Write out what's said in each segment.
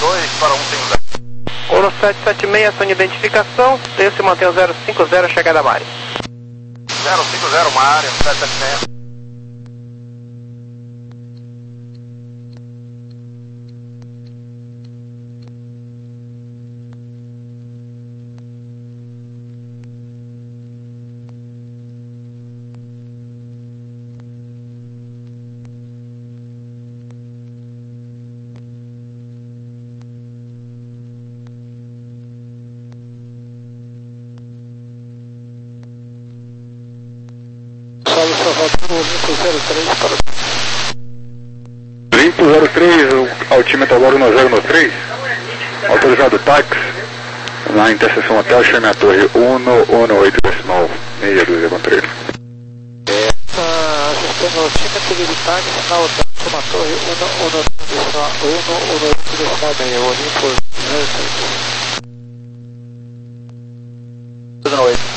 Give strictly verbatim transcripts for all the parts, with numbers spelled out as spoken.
dois para um cinco zero. Oro sete sete seis, sua identificação, desce e mantém o zero cinco zero, chegada a Mari. zero cinco zero, Mari, sete sete seis. Limpo zero três, o altímetro agora no zero três, autorizado táxi, na interseção hotel, chame a torre um um oito decimal, meia dúzia com três. É, ajustando o altímetro de táxi, na hotel, chama a torre um um oito decimal meia, o limpo zero três. Tudo na oito.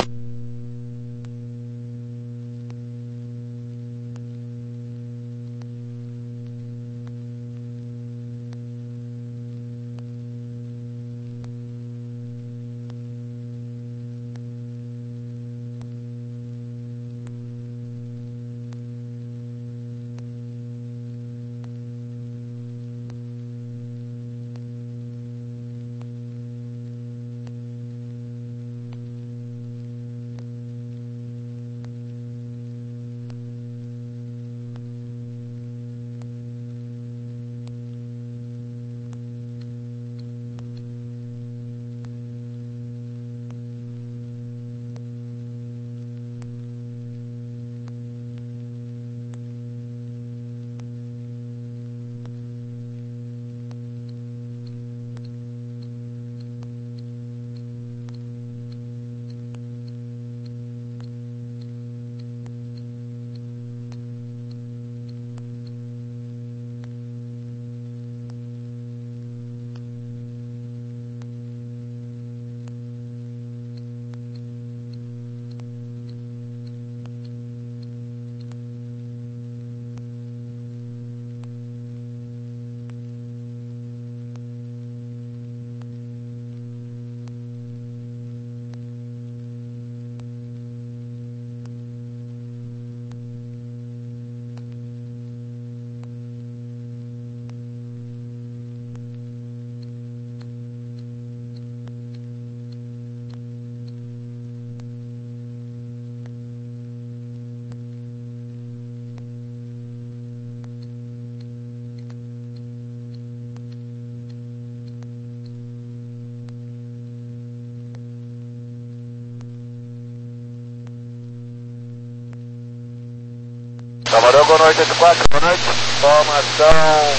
Salvador, boa noite, oito quatro, boa noite. Informação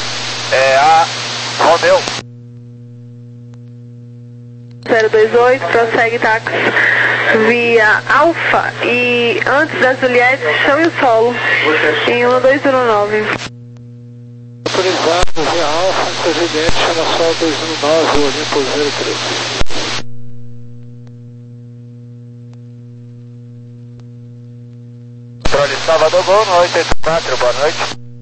é a Romeu. zero dois oito, prossegue táxi via Alfa e antes da Juliette, chame o solo em um dois um nove. Autorizado via Alfa, antes da Juliette, chama solo dois um nove, o Olimpo zero três. Salvador, boa noite, oito quatro, boa noite.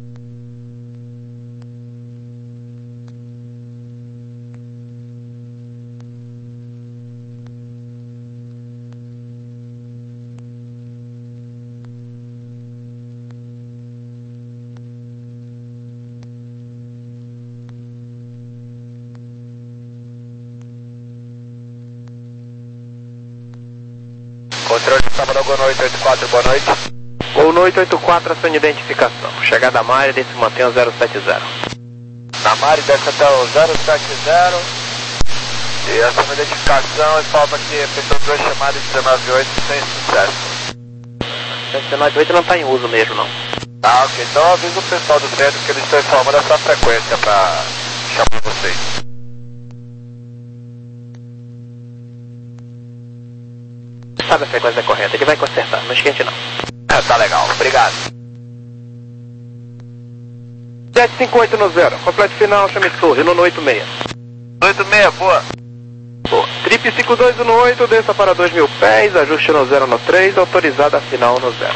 Controle de Salvador, boa noite, oito quatro, boa noite. Gol noite oito quatro, a sua identificação. Chegada a Mari, desce e mantém o zero sete zero. Na Mari, desce até o zero sete zero. E a sua identificação informa que efetuou duas chamadas de dezenove oito sem sucesso. dezenove oito não está em uso mesmo, não. Ah, ok. Então avisa o pessoal do centro que eles estão informando essa frequência para chamar vocês. Sabe a frequência correta, ele vai consertar, não esquente não. Tá legal, obrigado. sete cinco oito no zero, completo final, chame torre, no oito seis. oito seis, boa. Boa. Trip cinco dois um oito, desça para dois mil pés, ajuste no zero no três, autorizada a final no zero.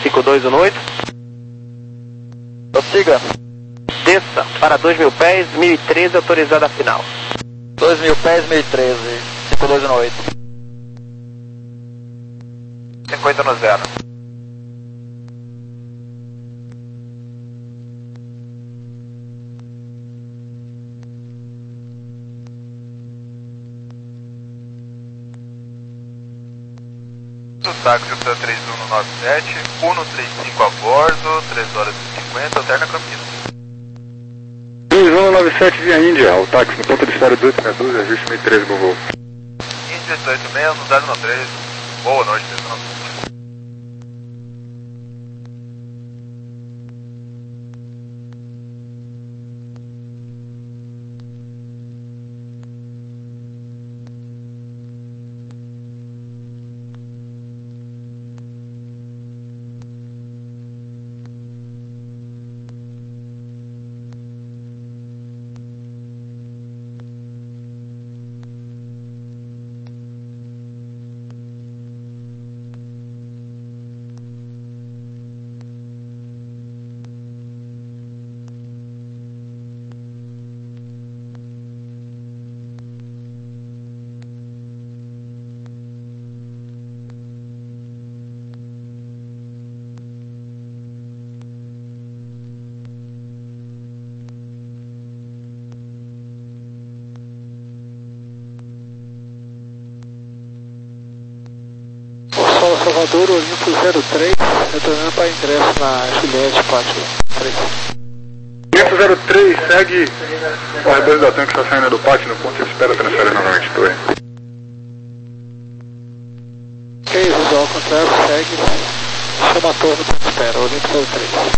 cinco dois um oito. Prossiga. Desça para dois mil pés, mil e treze, autorizada a final. dois mil pés, mil e treze, cinco dois um oito. cinquenta no zero. Táxi três um nove sete, um três cinco a bordo, três horas e cinquenta, alterna Campinas. três um nove sete via Índia, o táxi no ponto de espera dois sessenta e dois, ajuste mil e treze no voo. Índia oito oito seis, no zero três, boa noite, três um nove sete. Salvador, Olimpo zero três, retornando para ingresso na Juliette, pátio três. Olimpo zero três, segue o R dois da TAM que está saindo do pátio no ponto de espera, transfere novamente torre. Ok, visual ao contrário, segue, chama a torre no ponto de espera, Olimpo zero três.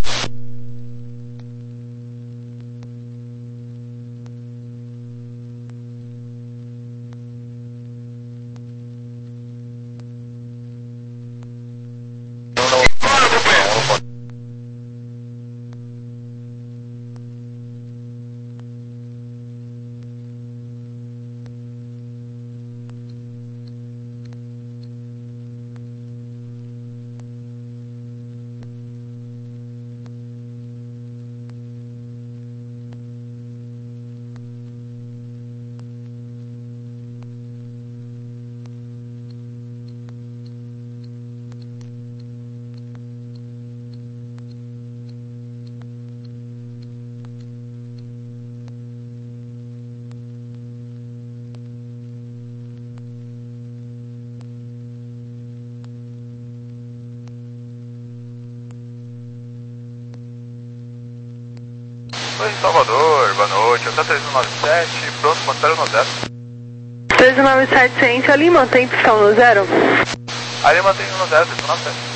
Oi, Salvador, boa noite, Hotel três um nove sete, pronto, mantém no zero. três um nove sete, ciente, ali mantém pistão no zero. Ali mantém no zero, três um nove sete.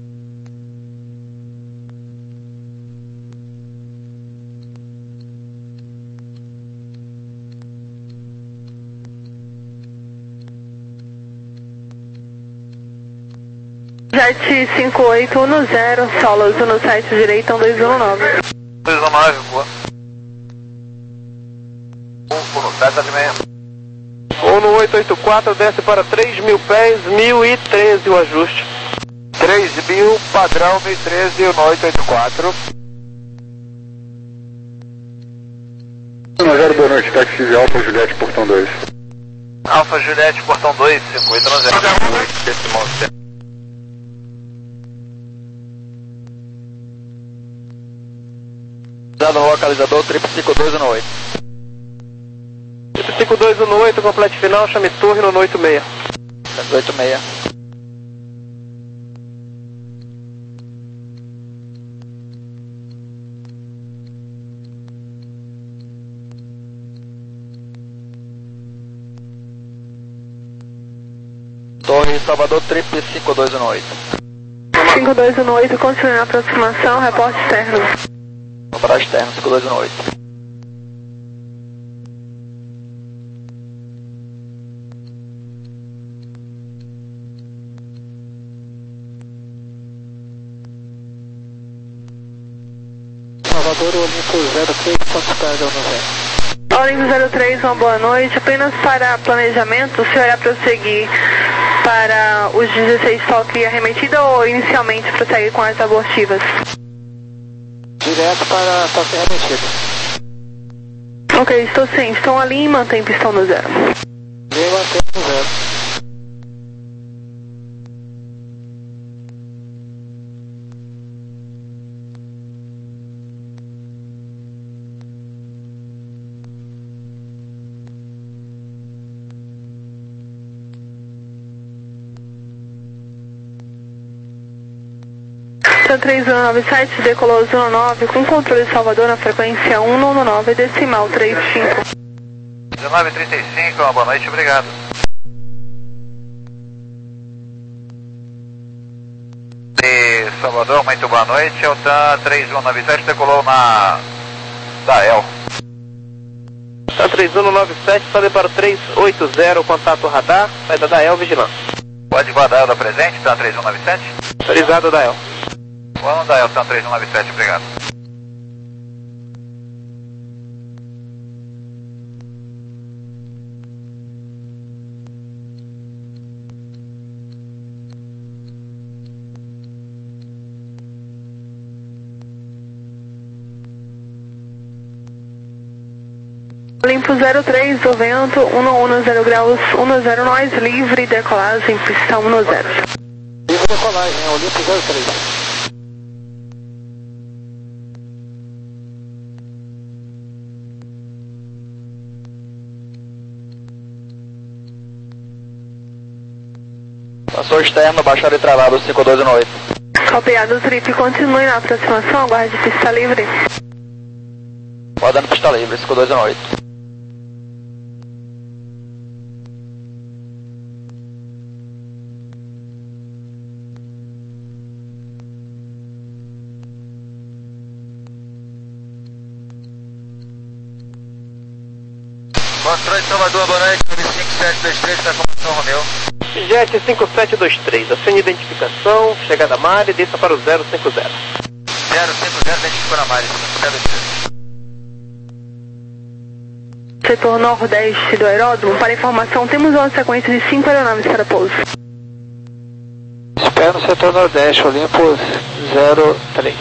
Jet cinco oito um zero, solos no site direito, um dois um nove. dois um nove, boa. um no sete de meia. um no oito oito quatro, desce para três mil pés, mil e treze o ajuste. três mil, padrão mil e treze no oito oito quatro. um zero, boa noite, táxi Alfa Juliette, portão dois. Alfa Juliette, portão dois, cinco oito no zero. Decimal zero. Dado localizador, triplo cinco dois um oito. triplo cinco dois um oito, complete final, chame torre no oito seis. oito seis. Torre Salvador, triplo cinco dois um oito. cinco dois um oito, continue a aproximação, reporte externo. Para externo, cinco dois um oito. Salvador, Olimpo zero três, quantos pés no zero? Olimpo zero três, uma boa noite. Apenas para planejamento, o senhor irá prosseguir para os dezesseis toque arremetida ou inicialmente prossegue com as abortivas? Direto para toque arremetida. Ok, estou sim. Estão ali e mantém pistão no zero. E mantém no zero. três um nove sete, decolou zona nove com controle de Salvador na frequência um nove nove, decimal três cinco. dezenove trinta e cinco, uma boa noite, obrigado. E Salvador, muito boa noite, Altan três um nove sete, decolou na Dael. Altan três um nove sete, falei para o três oito zero, contato radar, saída da Dael, vigilância. Pode guardar da presente, Altan três um nove sete? Autorizado Dael. Vamos dar Altan três um nove sete, obrigado. Limpo zero três, o vento, um um zero graus, um zero nós, livre, decolagem, pistão um zero. Livre decolagem, é o Limpo zero três. Passou externo, baixada e travado, cinco dois um oito. Copiado, trip, continue na aproximação, aguarde pista livre. Guardando pista livre, cinco dois um oito. Controle de Salvador, boa noite, nove cinco sete dois três, para a formação Romeu. Jet cinco sete dois três, assine identificação, chegada a Mari, desça para o zero cinco zero. zero cinco zero, identificou na Mari, cinco sete dois três. Setor nordeste do aeródromo, para informação, temos uma sequência de cinco aeronaves para pouso. Espera no setor nordeste, Olympus zero três.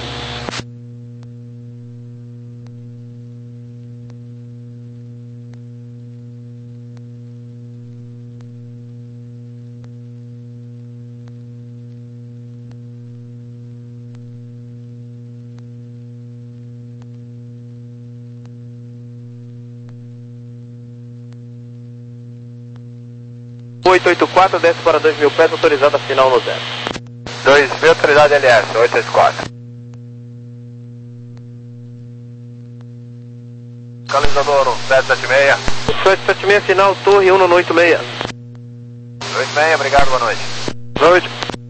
oito oito quatro, desce para dois mil pés, autorizada final no zero. dois mil, autoridade L S, oito oito quatro. Localizador sete sete seis. sete sete seis, final, torre um no oito seis. oito seis, obrigado, boa noite. Boa noite.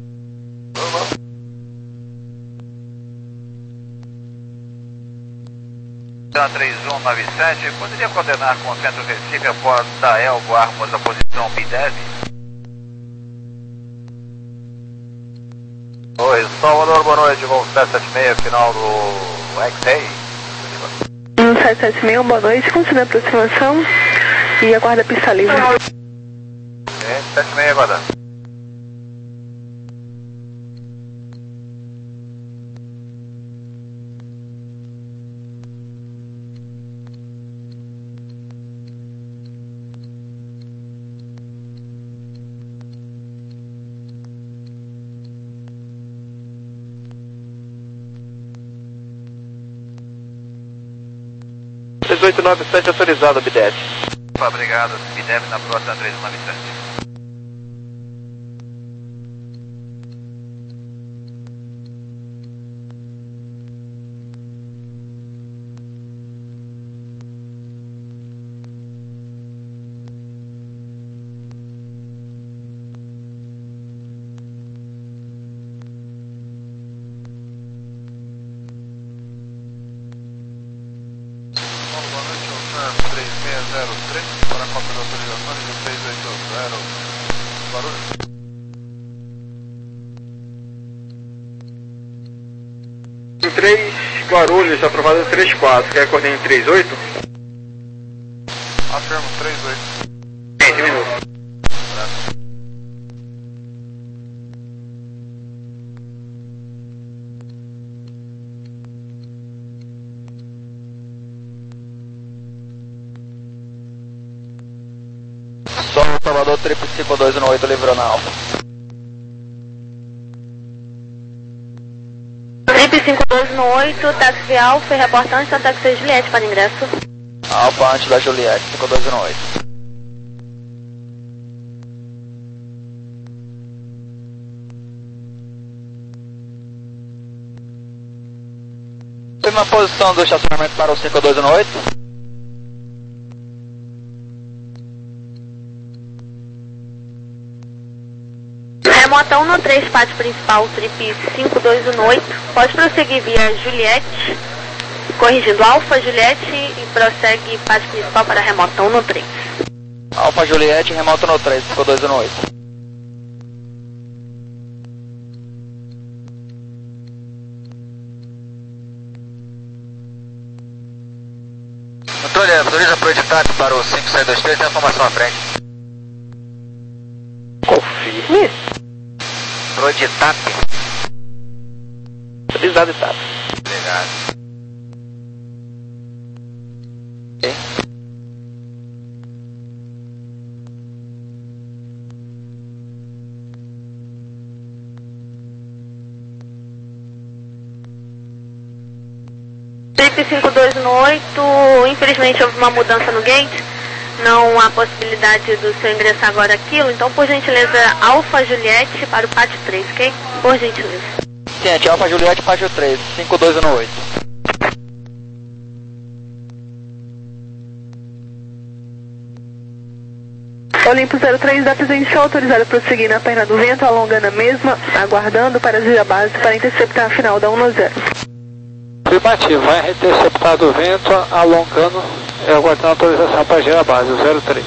três um nove sete, poderia coordenar com o centro Recife após da Elbo Armos a posição B dez? Oi, Salvador, boa noite, voo sete sete seis, final do X-Ray. sete sete seis, boa noite, continue a aproximação e aguarda a pista livre. sete sete seis, aguardando. três oito nove sete, autorizado, B dez. Obrigado, B dez na próxima três um nove sete. três seis zero três, para a cópia da autorização, nível três oito zero, Guarulhos. três Guarulhos, aprovado três quatro, quer coordenar em três oito? Afirmo, três oito. vinte minutos. Salvador, trip cinco dois um oito, livrou na Alfa. Trip cinco dois um oito, táxi Alfa e reportante da táxi Juliette para ingresso. Alfa antes da Juliette, cinco dois um oito. Mesma posição do estacionamento para o cinco dois um oito. Remotão no três, pátio principal, trip cinco dois um oito. Pode prosseguir via Juliette, corrigindo Alfa Juliette e prossegue pátio principal para remotão no três. Alfa Juliette, remoto no três, cinco dois um oito. Controle, autoriza para o editado para o cinco seis dois três, tem a informação à frente. Confirme. Pro editado. Autorizado e tato. Obrigado. Ok. Trip cinco dois um oito, infelizmente houve uma mudança no gate, não há possibilidade do seu ingressar agora aquilo, então por gentileza Alfa Juliette para o pátio três, ok? Por gentileza. Ciente, Alfa Juliette, pátio três, cinco dois um oito. Olimpo zero três, da presente autorizado a prosseguir na perna do vento, alongando a mesma, aguardando para agir a base para interceptar a final da um zero. Afirmativo, vai interceptar do vento, alongando e aguardando a autorização para girar a base, o zero três.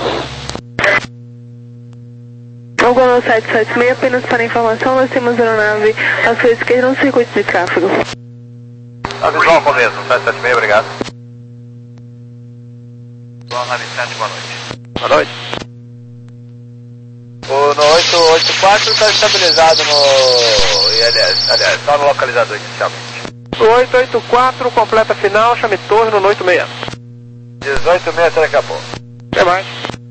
Algono sete sete seis, apenas para informação, nós temos aeronave à sua esquerda no circuito de tráfego. Visual começo, sete sete seis, obrigado. Visual nove sete, boa noite. Boa noite. O no oito oito quatro está estabilizado no I L S, aliás, só no localizador inicialmente. oito oito quatro, completa final, chame torre no oito seis. dezoito seis, daqui a pouco. Até mais.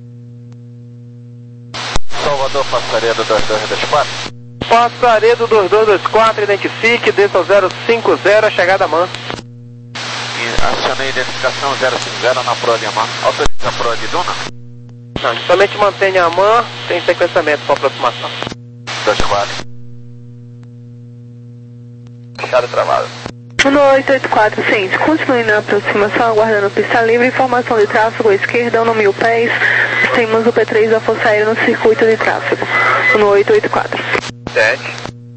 Salvador, passaria do dois dois dois quatro. Passaredo dois dois dois quatro, identifique, desça ao zero cinco zero, chegada mansa. Acionei identificação zero cinco zero na proa de Amã. Autoriza a proa de Duna? Não, somente mantenha a mão, tem sequenciamento com aproximação. dois quatro. Fechado travado. No oito oito quatro, ciente, continue na aproximação, aguardando pista livre, informação de tráfego à esquerda, no mil pés, temos o P três da Força Aérea no circuito de tráfego, no oito oito quatro. Sete.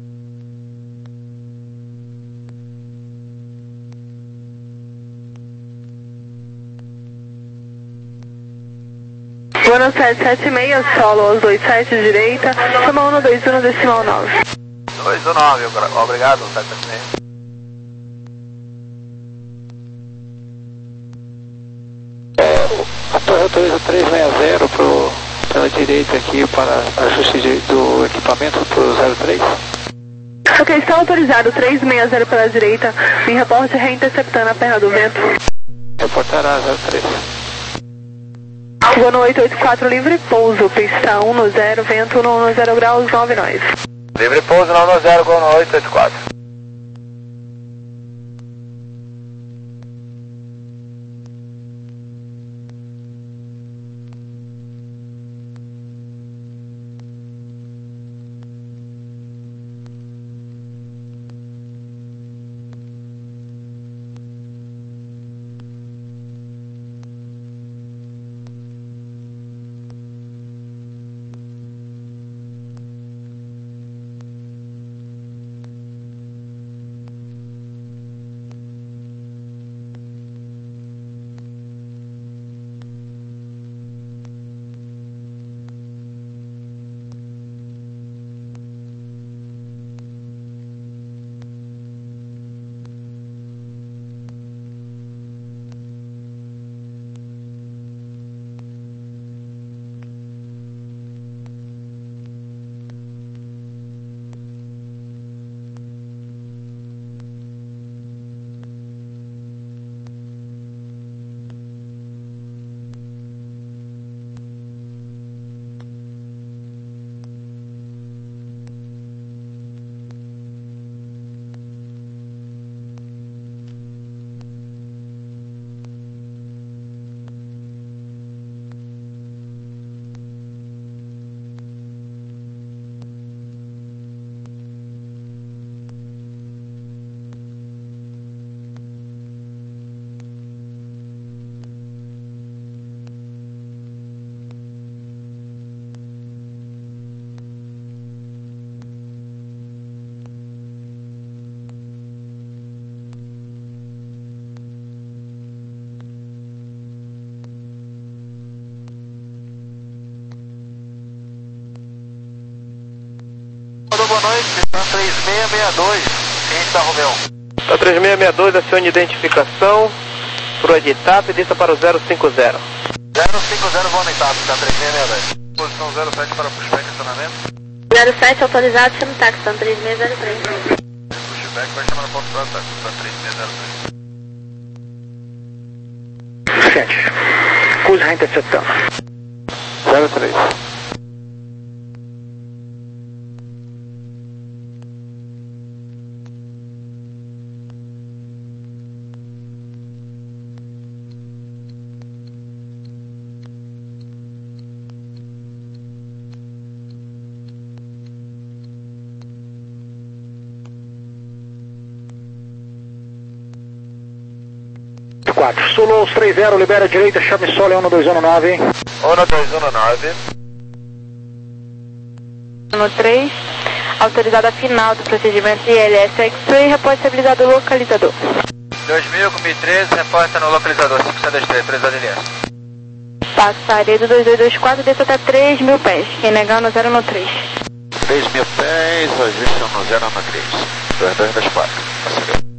Voando sete sete seis, solo aos dois sete direita, chama um dois um decimal nove. dois um nove, obrigado, sete sete seis. Autoriza trezentos e sessenta pro, pela direita aqui para ajuste de, do equipamento para o zero três. Ok, está autorizado trezentos e sessenta pela direita, me reporte reinterceptando a perna do vento. Reportará zero três. Voando oito oito quatro, livre pouso, pista um no zero, vento no um zero graus, nove nós. Livre pouso no um zero, gol no oito oito quatro. boa noite, TAM três seis seis dois, quem está, Romeu? TAM três seis seis dois, acione identificação, pro Editap, desça para o zero cinco zero. zero cinco zero, vou aumentar, TAM três seis seis dois. Posição zero sete para pushback, acionamento. zero sete autorizado, chama o táxi, TAM três seis zero três. Pushback vai chamar no ponto para táxi, TAM três seis zero três. sete. Cusa interceptando. zero três. quatro. Sulou os três zero, libera a direita, chame solo um dois um nove. um dois um nove. No três, autorizada final do procedimento I L S X-Ray, repórter estabilizado localizador. dois mil, com mil e treze, repórter no localizador, cinco sete dois três, três a linha. Passaredo dois dois dois quatro, desça até três mil pés, quem negar no zero no três. três mil pés, ajuste no zero no três. dois dois dois quatro, passaredo.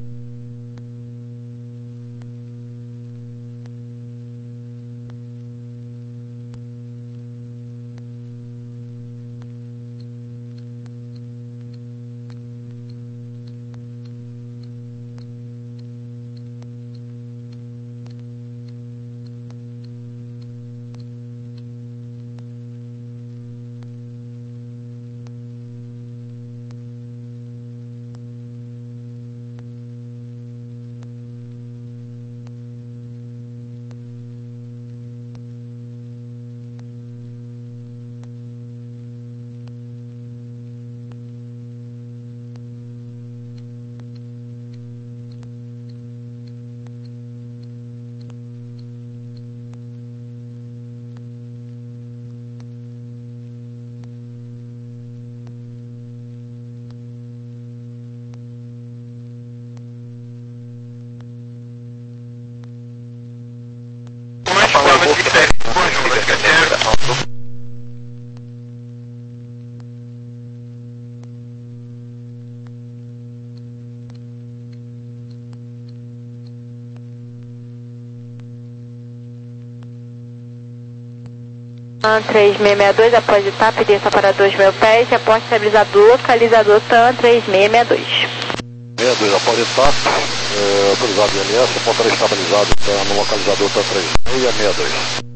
TAM três seis seis dois, após etapa, desça para dois mil pés, repórter estabilizado localizador TAM três seis seis dois. sessenta e dois, após etapa, é, autorizado I L S, repórter estabilizado tá, no localizador TAM três seis seis dois.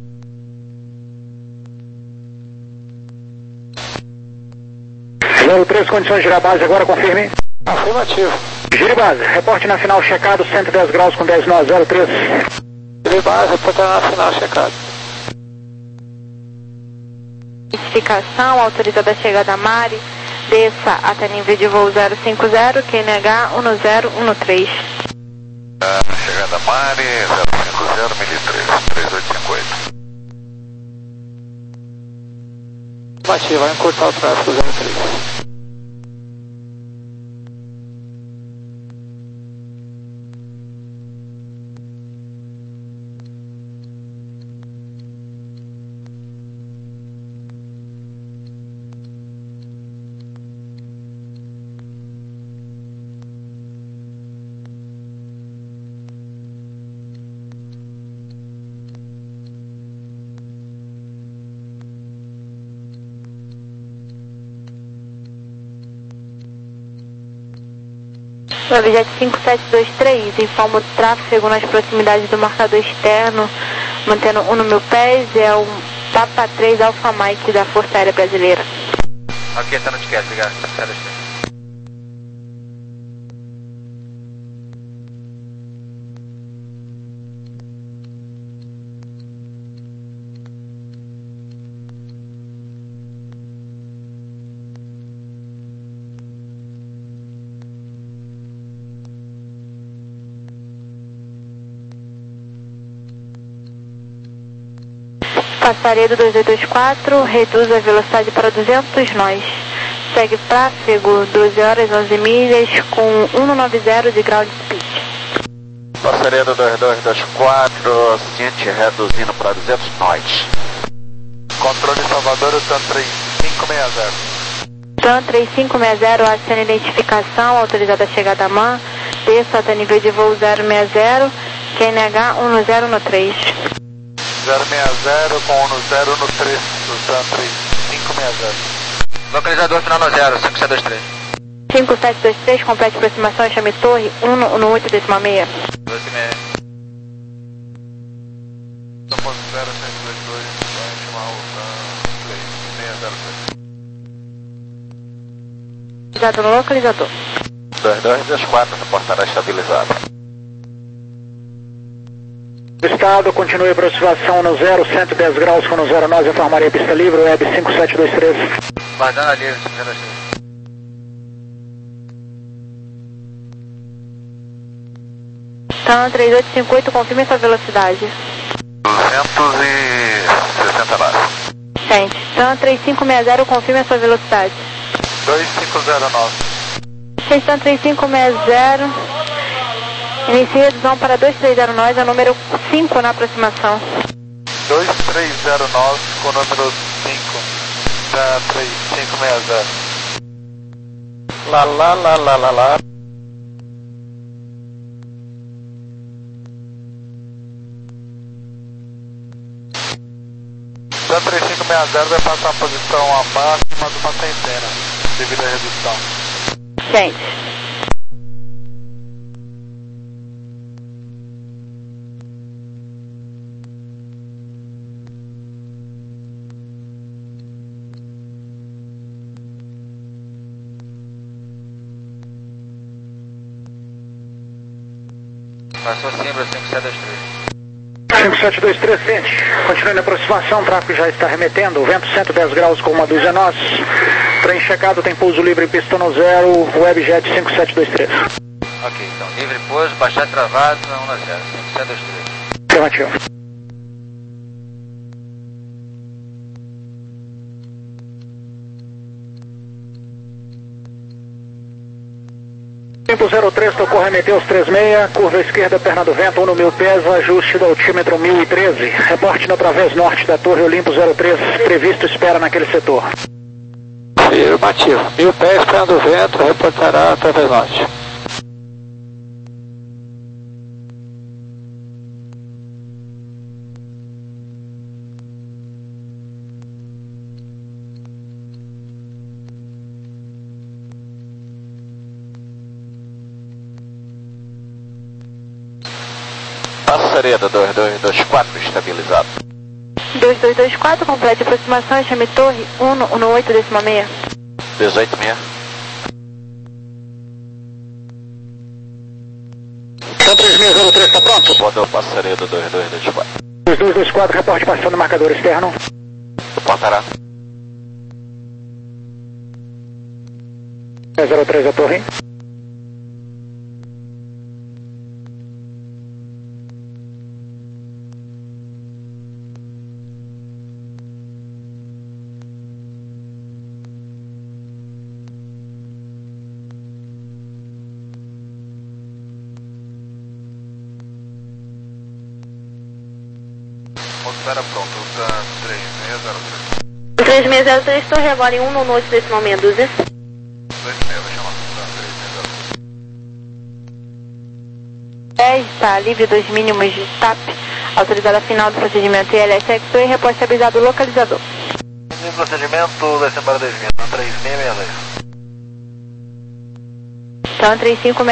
zero três, condições de girar base, agora confirme. Afirmativo. Gire base, reporte na final checado, cento e dez graus com dez nós, zero três. Gire base, reporte na final checado. Identificação, autorizada a chegada a Mari, desça até nível de voo zero cinco zero, Q N H um zero um três. Ah, chegada a Mari, zero cinco zero, mil e três, três oito cinco oito. Afirmativo, vai encurtar o tráfego zero três. Objeto cinco sete dois três, informa o tráfego nas proximidades do marcador externo, mantendo um no mil pés, é o Papa três Alpha Mike da Força Aérea Brasileira. Ok, tá no ticket, obrigado. Tá no ticket. Passaredo dois dois dois quatro, reduz a velocidade para duzentos nós. Segue tráfego doze horas onze milhas com cento e noventa de grau de speed. Passaredo dois dois dois quatro, ciente reduzindo para duzentos nós. Controle Salvador, o TAM três cinco seis zero. TAM três cinco seis zero, aciona identificação, autorizada a chegada a M A N, desça até nível de voo zero seis zero, Q N H um zero um três. zero seis zero com um zero um três, TAM três cinco seis zero. Localizador final no zero, cinco sete dois três. cinco sete dois três, complete aproximação, chame torre um um oito décima seis. doze e meia. Somos zero sete dois dois, vai chamar o TAM três seis zero três. Cuidado no localizador. dois dois dois quatro, reportará estabilizado. Estado, continue a aproximação no zero, cento e dez graus com no zero nove, informaria a pista livre, web cinco sete dois três. Guardando ali, cinco sete dois três. TAM três oito cinco oito, confirme sua velocidade. duzentos e sessenta nove. Gente, TAM três cinco seis zero, confirme a sua velocidade. dois cinco zero nove. Gente, TAM três cinco seis zero, inicie redução para dois três zero nove, é o número cinco na aproximação. dois três zero nove com o número cinco, TAM três cinco seis zero. Lá, lá, lá, lá, lá, lá. TAM três cinco seis zero vai passar a posição abaixo de uma centena, devido à redução. Gente. Passou Simbra cinco sete dois três. cinco sete dois três, sente. Continue na aproximação, o tráfego já está remetendo, vento cento e dez graus com uma dúzia nós. Trem checado, tem pouso livre, pista no zero, Webjet cinco sete dois três. Ok, então livre pouso, baixar travado, um a zero, cinco sete dois três. Afirmativo. Tempo zero três, tocou remeter os três seis, curva esquerda, perna do vento, um no mil pés, ajuste do altímetro mil e treze. Reporte no través norte da Torre Olimpo zero três, previsto espera naquele setor. Afirmativo. Mil pés, perna do vento, reportará através norte. Passareda dois dois dois quatro, estabilizado. dois dois dois quatro, complete aproximação, chame torre um um oito décima seis. dezoito e meia. TAM três seis zero três, está pronto? Rodou Passareda dois dois dois quatro. dois dois dois quatro, reporte passando marcador externo. Reportará. zero três a torre. Espera pronto, TAM três seis zero três. três seis zero três, torre agora em um no oito décima seis, dúzia. dois e meia, vai chamar. TAM três seis zero três. dez, está livre dos mínimos de T A P, autorizada final do procedimento I L S X e reposta avisado localizador. No procedimento, desce para dois mil, TAM três seis seis zero. TAM três cinco